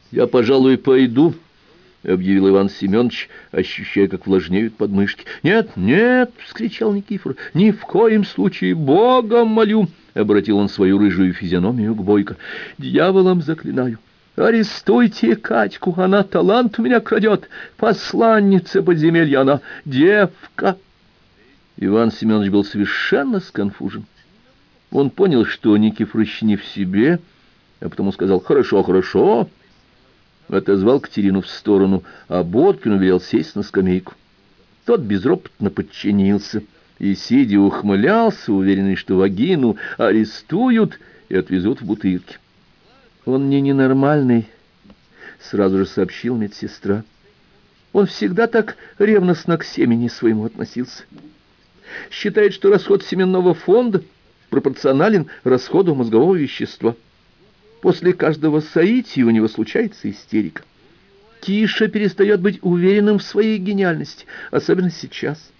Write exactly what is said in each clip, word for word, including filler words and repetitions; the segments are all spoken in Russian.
Я, пожалуй, пойду, — объявил Иван Семенович, ощущая, как влажнеют подмышки. — Нет, нет, — вскричал Никифор, — ни в коем случае, Богом молю, — обратил он свою рыжую физиономию к Бойко. — Дьяволом заклинаю. Арестуйте Катьку, она талант у меня крадет, посланница подземелья она, девка. Иван Семенович был совершенно сконфужен. Он понял, что Никифорыч не в себе, а потому сказал: «Хорошо, хорошо». Отозвал Катерину в сторону, а Боткину велел сесть на скамейку. Тот безропотно подчинился и, сидя, ухмылялся, уверенный, что вагину арестуют и отвезут в Бутырки. «Он не ненормальный», — сразу же сообщил медсестра. «Он всегда так ревностно к семени своему относился. Считает, что расход семенного фонда пропорционален расходу мозгового вещества. После каждого соития у него случается истерика. Тише перестает быть уверенным в своей гениальности, особенно сейчас».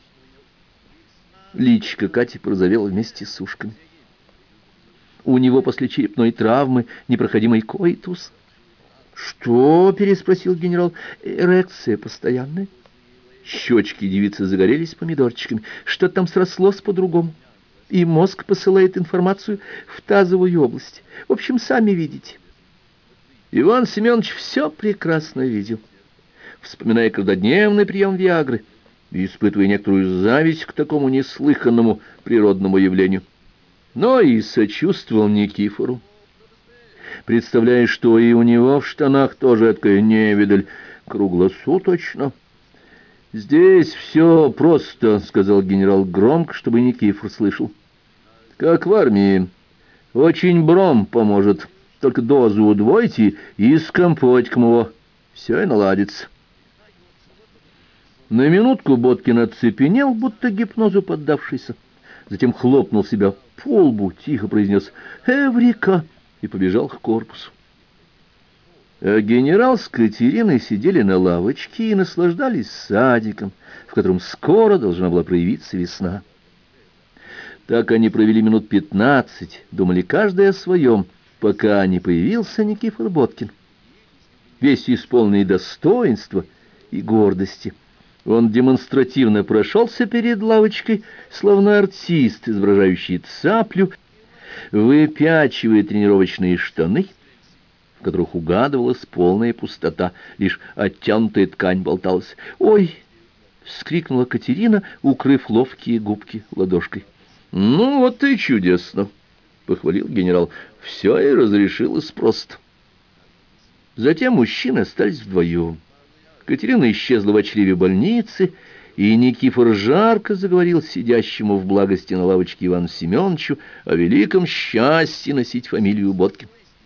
Личико Кати порозовело вместе с ушками. «У него после черепной травмы непроходимый коитус». «Что?» — переспросил генерал. «Эрекция постоянная». Щечки девицы загорелись помидорчиками. Что-то там срослось по-другому. И мозг посылает информацию в тазовую область. В общем, сами видите. Иван Семенович все прекрасно видел, вспоминая каждодневный прием Виагры и испытывая некоторую зависть к такому неслыханному природному явлению. Но и сочувствовал Никифору, представляя, что и у него в штанах тоже такая невидаль круглосуточно. «Здесь все просто», — сказал генерал громко, чтобы Никифор слышал. «Как в армии. Очень бром поможет. Только дозу удвойте и с компотиком его. Все и наладится». На минутку Боткин оцепенел, будто гипнозу поддавшийся. Затем хлопнул себя по лбу, тихо произнес «Эврика!» и побежал к корпусу. А генерал с Катериной сидели на лавочке и наслаждались садиком, в котором скоро должна была проявиться весна. Так они провели минут пятнадцать, думали каждый о своем, пока не появился Никифор Боткин. Весь исполненный достоинства и гордости, он демонстративно прошелся перед лавочкой, словно артист, изображающий цаплю, выпячивая тренировочные штаны, в которых угадывалась полная пустота, лишь оттянутая ткань болталась. «Ой!» — вскрикнула Катерина, укрыв ловкие губки ладошкой. «Ну вот и чудесно!» — похвалил генерал. «Все и разрешилось просто». Затем мужчины остались вдвоем. Катерина исчезла в чреве больницы, и Никифор жарко заговорил сидящему в благости на лавочке Ивану Семеновичу о великом счастье носить фамилию Боткин.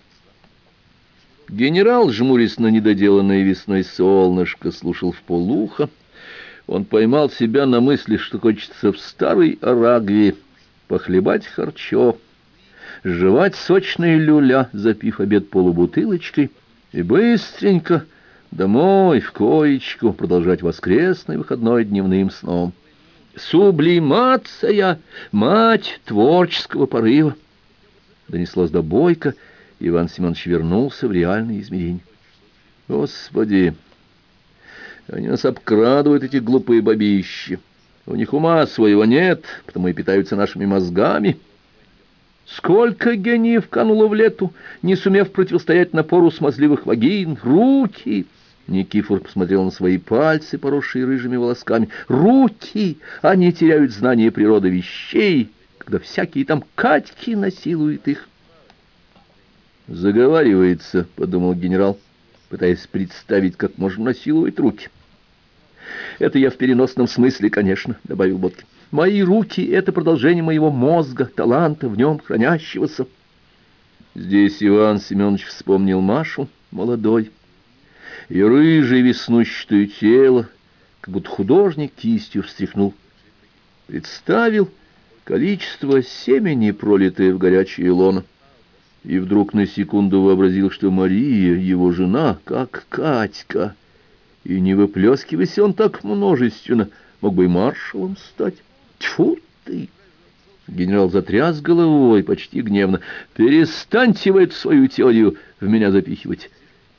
Генерал, жмурясь на недоделанное весной солнышко, слушал вполуха. Он поймал себя на мысли, что хочется в старой Арагвии похлебать харчо, жевать сочные люля, запив обед полубутылочкой, и быстренько домой, в коечку, продолжать воскресный выходной дневным сном. «Сублимация! Мать творческого порыва!» Донеслось до Бойко, и Иван Семенович вернулся в реальные измерения. «Господи! Они нас обкрадывают, эти глупые бабищи! У них ума своего нет, потому и питаются нашими мозгами. Сколько гениев кануло в лету, не сумев противостоять напору смазливых вагин! Руки!» Никифор посмотрел на свои пальцы, поросшие рыжими волосками. «Руки! Они теряют знание природы вещей, когда всякие там Катьки насилуют их». «Заговаривается», — подумал генерал, пытаясь представить, как можно насиловать руки. «Это я в переносном смысле, конечно», — добавил Боткин. «Мои руки — это продолжение моего мозга, таланта в нем хранящегося». Здесь Иван Семенович вспомнил Машу, молодой, и рыжее веснущатое тело, как будто художник кистью встряхнул. Представил количество семени, пролитое в горячее лоно, и вдруг на секунду вообразил, что Мария, его жена, как Катька, и не выплескивайся он так множественно, мог бы и маршалом стать. Тьфу ты! Генерал затряс головой почти гневно. «Перестаньте вы эту свою теорию в меня запихивать.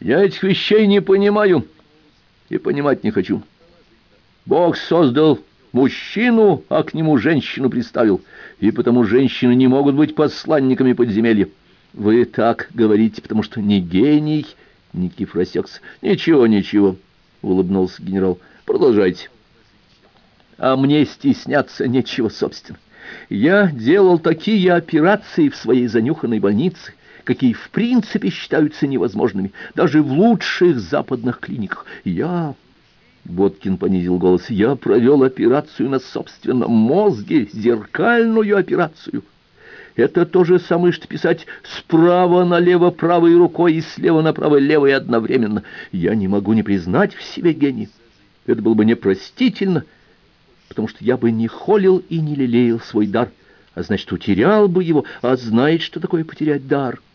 Я этих вещей не понимаю и понимать не хочу. Бог создал мужчину, а к нему женщину приставил, и потому женщины не могут быть посланниками подземелья. Вы так говорите, потому что не гений, Никифор осекся. Ничего, ничего, улыбнулся генерал. Продолжайте. А мне стесняться нечего, собственно. Я делал такие операции в своей занюханной больнице, какие в принципе считаются невозможными, даже в лучших западных клиниках. Я... Боткин понизил голос. Я провел операцию на собственном мозге, зеркальную операцию. Это то же самое, что писать справа налево правой рукой и слева направо левой одновременно. Я не могу не признать в себе гений. Это было бы непростительно, потому что я бы не холил и не лелеял свой дар, а значит, утерял бы его, а знает, что такое потерять дар.